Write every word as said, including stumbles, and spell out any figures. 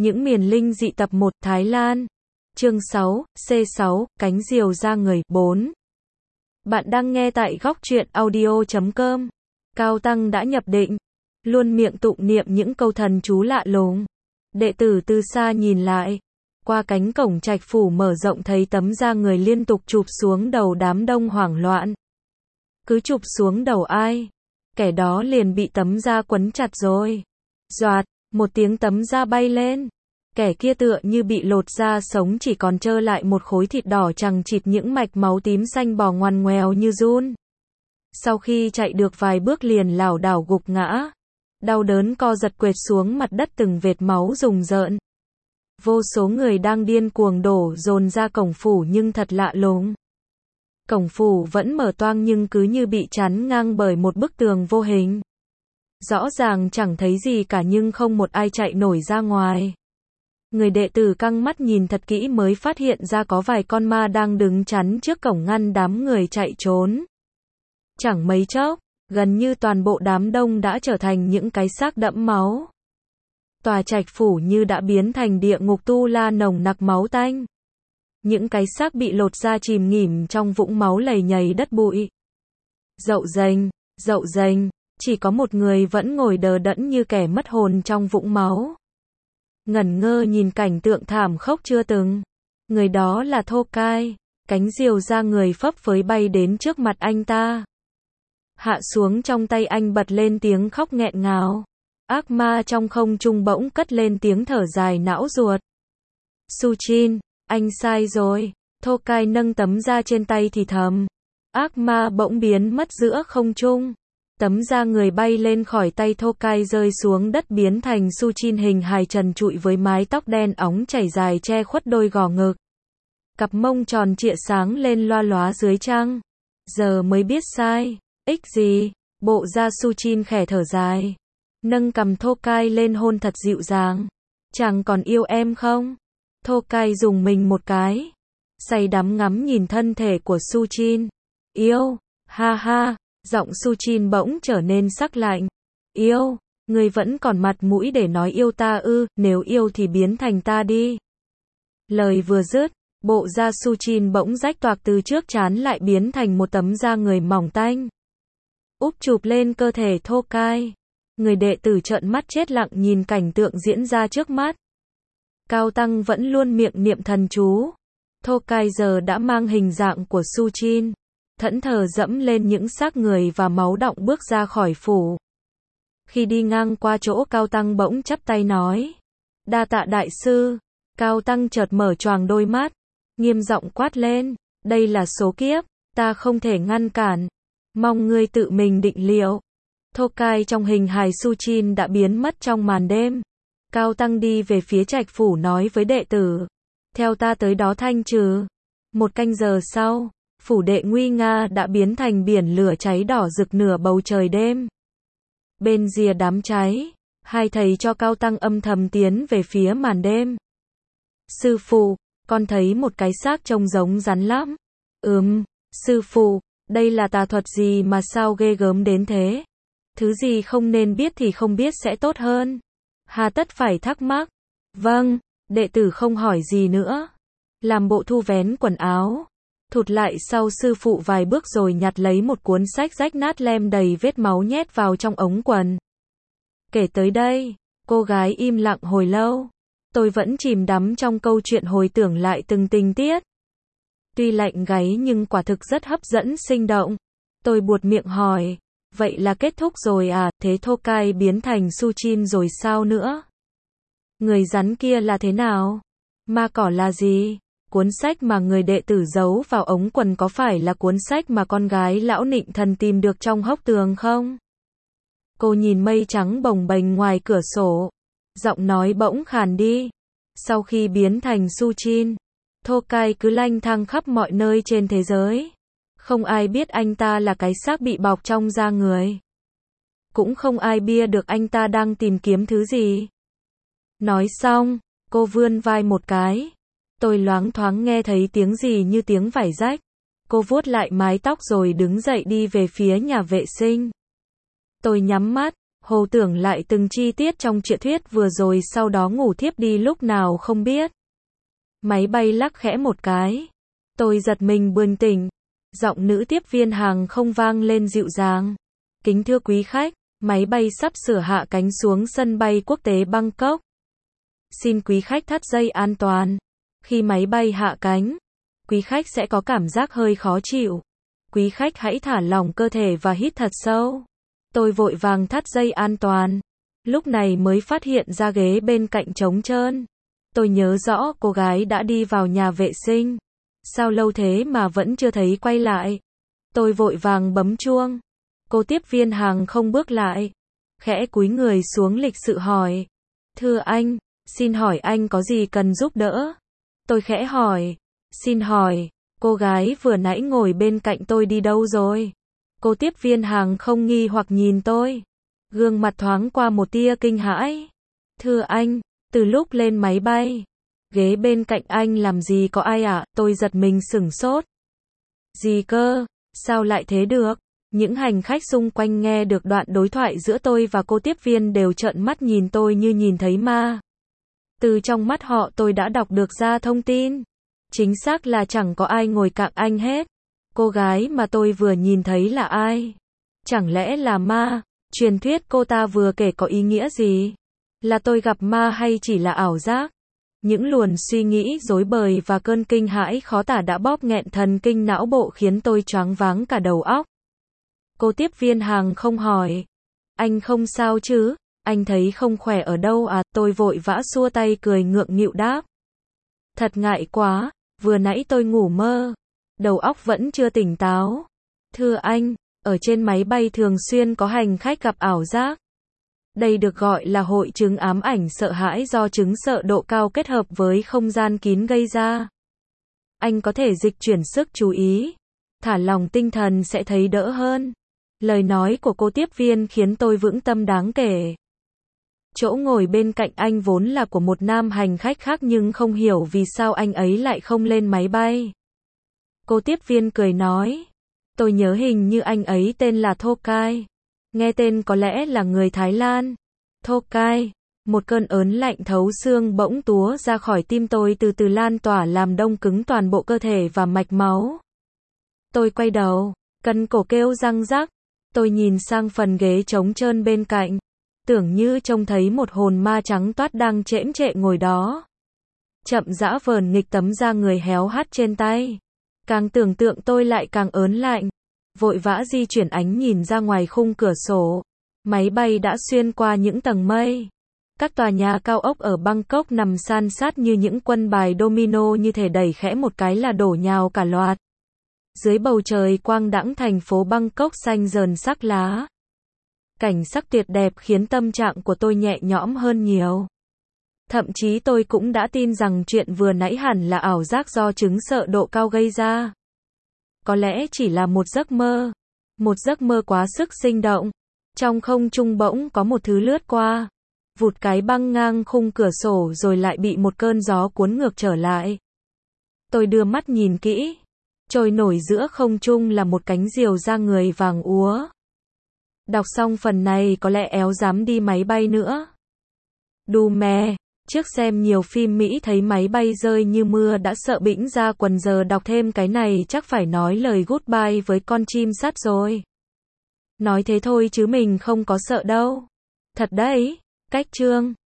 Những miền linh dị tập một Thái Lan. Chương sáu, C sáu, cánh diều ra người, bốn. Bạn đang nghe tại góc truyện audio chấm com. Cao Tăng đã nhập định, luôn miệng tụng niệm những câu thần chú lạ lùng. Đệ tử từ xa nhìn lại, qua cánh cổng trạch phủ mở rộng thấy tấm da người liên tục chụp xuống đầu đám đông hoảng loạn. Cứ chụp xuống đầu ai, kẻ đó liền bị tấm da quấn chặt rồi. Doạt, một tiếng tấm da bay lên. Kẻ kia tựa như bị lột da sống, chỉ còn trơ lại một khối thịt đỏ chằng chịt, những mạch máu tím xanh bò ngoằn ngoèo như giun. Sau khi chạy được vài bước liền lảo đảo gục ngã. Đau đớn co giật quệt xuống mặt đất, từng vệt máu rùng rợn. Vô số người đang điên cuồng đổ dồn ra cổng phủ, nhưng thật lạ lùng. Cổng phủ vẫn mở toang nhưng cứ như bị chắn ngang bởi một bức tường vô hình. Rõ ràng chẳng thấy gì cả nhưng không một ai chạy nổi ra ngoài. Người đệ tử căng mắt nhìn thật kỹ mới phát hiện ra có vài con ma đang đứng chắn trước cổng ngăn đám người chạy trốn. Chẳng mấy chốc, gần như toàn bộ đám đông đã trở thành những cái xác đẫm máu. Tòa trạch phủ như đã biến thành địa ngục tu la nồng nặc máu tanh. Những cái xác bị lột ra chìm nghỉm trong vũng máu lầy nhầy đất bụi. Dậu dành, dậu dành, chỉ có một người vẫn ngồi đờ đẫn như kẻ mất hồn trong vũng máu. Ngẩn ngơ nhìn cảnh tượng thảm khốc chưa từng. Người đó là Thô Cai, cánh diều ra người phấp phới bay đến trước mặt anh ta. Hạ xuống trong tay anh, bật lên tiếng khóc nghẹn ngào. Ác ma trong không trung bỗng cất lên tiếng thở dài não ruột. Suchin, anh sai rồi. Thô Cai nâng tấm da trên tay thì thầm. Ác ma bỗng biến mất giữa không trung. Tấm da người bay lên khỏi tay Thô Cai rơi xuống đất biến thành Suchin hình hài trần trụi với mái tóc đen óng chảy dài che khuất đôi gò ngực. Cặp mông tròn trịa sáng lên loa lóa dưới trăng. Giờ mới biết sai. Ích gì? Bộ da Suchin khẽ thở dài. Nâng cằm Thô Cai lên hôn thật dịu dàng. Chàng còn yêu em không? Thô Cai dùng mình một cái. Say đắm ngắm nhìn thân thể của Suchin. Yêu, ha ha. Giọng Suchin bỗng trở nên sắc lạnh. Yêu, ngươi vẫn còn mặt mũi để nói yêu ta ư? Nếu yêu thì biến thành ta đi. Lời vừa dứt, bộ da Suchin bỗng rách toạc, từ trước trán lại biến thành một tấm da người mỏng tanh. Úp chụp lên cơ thể Thô Cai. Người đệ tử trợn mắt chết lặng nhìn cảnh tượng diễn ra trước mắt. Cao Tăng vẫn luôn miệng niệm thần chú. Thô Cai giờ đã mang hình dạng của Suchin. Thẫn thờ dẫm lên những xác người và máu đọng bước ra khỏi phủ. Khi đi ngang qua chỗ, Cao Tăng bỗng chắp tay nói. Đa tạ đại sư. Cao Tăng chợt mở choàng đôi mắt. Nghiêm giọng quát lên. Đây là số kiếp. Ta không thể ngăn cản. Mong ngươi tự mình định liệu. Thô Cai trong hình hài Suchin đã biến mất trong màn đêm. Cao Tăng đi về phía trạch phủ nói với đệ tử. Theo ta tới đó thanh trừ. Một canh giờ sau, phủ đệ nguy nga đã biến thành biển lửa cháy đỏ rực nửa bầu trời đêm. Bên rìa đám cháy, hai thầy cho Cao Tăng âm thầm tiến về phía màn đêm. Sư phụ, con thấy một cái xác trông giống rắn lắm. Ừm, sư phụ, đây là tà thuật gì mà sao ghê gớm đến thế? Thứ gì không nên biết thì không biết sẽ tốt hơn. Hà tất phải thắc mắc. Vâng, đệ tử không hỏi gì nữa. Làm bộ thu vén quần áo. Thụt lại sau sư phụ vài bước rồi nhặt lấy một cuốn sách rách nát lem đầy vết máu nhét vào trong ống quần. Kể tới đây, cô gái im lặng hồi lâu. Tôi vẫn chìm đắm trong câu chuyện hồi tưởng lại từng tình tiết. Tuy lạnh gáy nhưng quả thực rất hấp dẫn sinh động. Tôi buột miệng hỏi. Vậy là kết thúc rồi à? Thế Thô Cai biến thành Suchin rồi sao nữa? Người rắn kia là thế nào? Ma cỏ là gì? Cuốn sách mà người đệ tử giấu vào ống quần có phải là cuốn sách mà con gái lão nịnh thần tìm được trong hốc tường không? Cô nhìn mây trắng bồng bềnh ngoài cửa sổ. Giọng nói bỗng khàn đi. Sau khi biến thành Suchin, Thô Cai cứ lang thang khắp mọi nơi trên thế giới. Không ai biết anh ta là cái xác bị bọc trong da người. Cũng không ai biết được anh ta đang tìm kiếm thứ gì. Nói xong, cô vươn vai một cái. Tôi loáng thoáng nghe thấy tiếng gì như tiếng vải rách. Cô vuốt lại mái tóc rồi đứng dậy đi về phía nhà vệ sinh. Tôi nhắm mắt, Hồ tưởng lại từng chi tiết trong truyện thuyết vừa rồi sau đó ngủ thiếp đi lúc nào không biết. Máy bay lắc khẽ một cái. Tôi giật mình bừng tỉnh. Giọng nữ tiếp viên hàng không vang lên dịu dàng. Kính thưa quý khách, máy bay sắp sửa hạ cánh xuống sân bay quốc tế Bangkok. Xin quý khách thắt dây an toàn. Khi máy bay hạ cánh, quý khách sẽ có cảm giác hơi khó chịu. Quý khách hãy thả lỏng cơ thể và hít thật sâu. Tôi vội vàng thắt dây an toàn. Lúc này mới phát hiện ra ghế bên cạnh trống trơn. Tôi nhớ rõ cô gái đã đi vào nhà vệ sinh. Sao lâu thế mà vẫn chưa thấy quay lại? Tôi vội vàng bấm chuông. Cô tiếp viên hàng không bước lại. Khẽ cúi người xuống lịch sự hỏi. Thưa anh, xin hỏi anh có gì cần giúp đỡ? Tôi khẽ hỏi. Xin hỏi, cô gái vừa nãy ngồi bên cạnh tôi đi đâu rồi? Cô tiếp viên hàng không nghi hoặc nhìn tôi. Gương mặt thoáng qua một tia kinh hãi. Thưa anh, từ lúc lên máy bay, ghế bên cạnh anh làm gì có ai ạ? À? Tôi giật mình sửng sốt. Gì cơ? Sao lại thế được? Những hành khách xung quanh nghe được đoạn đối thoại giữa tôi và cô tiếp viên đều trợn mắt nhìn tôi như nhìn thấy ma. Từ trong mắt họ tôi đã đọc được ra thông tin. Chính xác là chẳng có ai ngồi cạnh anh hết. Cô gái mà tôi vừa nhìn thấy là ai? Chẳng lẽ là ma? Truyền thuyết cô ta vừa kể có ý nghĩa gì? Là tôi gặp ma hay chỉ là ảo giác? Những luồn suy nghĩ rối bời và cơn kinh hãi khó tả đã bóp nghẹn thần kinh não bộ khiến tôi choáng váng cả đầu óc. Cô tiếp viên hàng không hỏi. Anh không sao chứ? Anh thấy không khỏe ở đâu à? Tôi vội vã xua tay cười ngượng nghịu đáp. Thật ngại quá, vừa nãy tôi ngủ mơ. Đầu óc vẫn chưa tỉnh táo. Thưa anh, ở trên máy bay thường xuyên có hành khách gặp ảo giác. Đây được gọi là hội chứng ám ảnh sợ hãi do chứng sợ độ cao kết hợp với không gian kín gây ra. Anh có thể dịch chuyển sức chú ý, thả lỏng tinh thần sẽ thấy đỡ hơn. Lời nói của cô tiếp viên khiến tôi vững tâm đáng kể. Chỗ ngồi bên cạnh anh vốn là của một nam hành khách khác nhưng không hiểu vì sao anh ấy lại không lên máy bay. Cô tiếp viên cười nói. Tôi nhớ hình như anh ấy tên là Thokai. Nghe tên có lẽ là người Thái Lan. Thokai. Một cơn ớn lạnh thấu xương bỗng túa ra khỏi tim tôi từ từ lan tỏa làm đông cứng toàn bộ cơ thể và mạch máu. Tôi quay đầu, cân cổ kêu răng rắc. Tôi nhìn sang phần ghế trống trơn bên cạnh. Tưởng như trông thấy một hồn ma trắng toát đang chễm chệ ngồi đó. Chậm rãi vờn nghịch tấm da người héo hắt trên tay. Càng tưởng tượng tôi lại càng ớn lạnh. Vội vã di chuyển ánh nhìn ra ngoài khung cửa sổ. Máy bay đã xuyên qua những tầng mây. Các tòa nhà cao ốc ở Bangkok nằm san sát như những quân bài domino như thể đẩy khẽ một cái là đổ nhào cả loạt. Dưới bầu trời quang đãng thành phố Bangkok xanh rờn sắc lá. Cảnh sắc tuyệt đẹp khiến tâm trạng của tôi nhẹ nhõm hơn nhiều. Thậm chí tôi cũng đã tin rằng chuyện vừa nãy hẳn là ảo giác do chứng sợ độ cao gây ra. Có lẽ chỉ là một giấc mơ. Một giấc mơ quá sức sinh động. Trong không trung bỗng có một thứ lướt qua. Vụt cái băng ngang khung cửa sổ rồi lại bị một cơn gió cuốn ngược trở lại. Tôi đưa mắt nhìn kỹ. Trôi nổi giữa không trung là một cánh diều da người vàng úa. Đọc xong phần này có lẽ éo dám đi máy bay nữa. Đù mè. Trước xem nhiều phim Mỹ thấy máy bay rơi như mưa đã sợ bĩnh ra quần, giờ đọc thêm cái này chắc phải nói lời goodbye với con chim sắt rồi. Nói thế thôi chứ mình không có sợ đâu. Thật đấy. Cách chương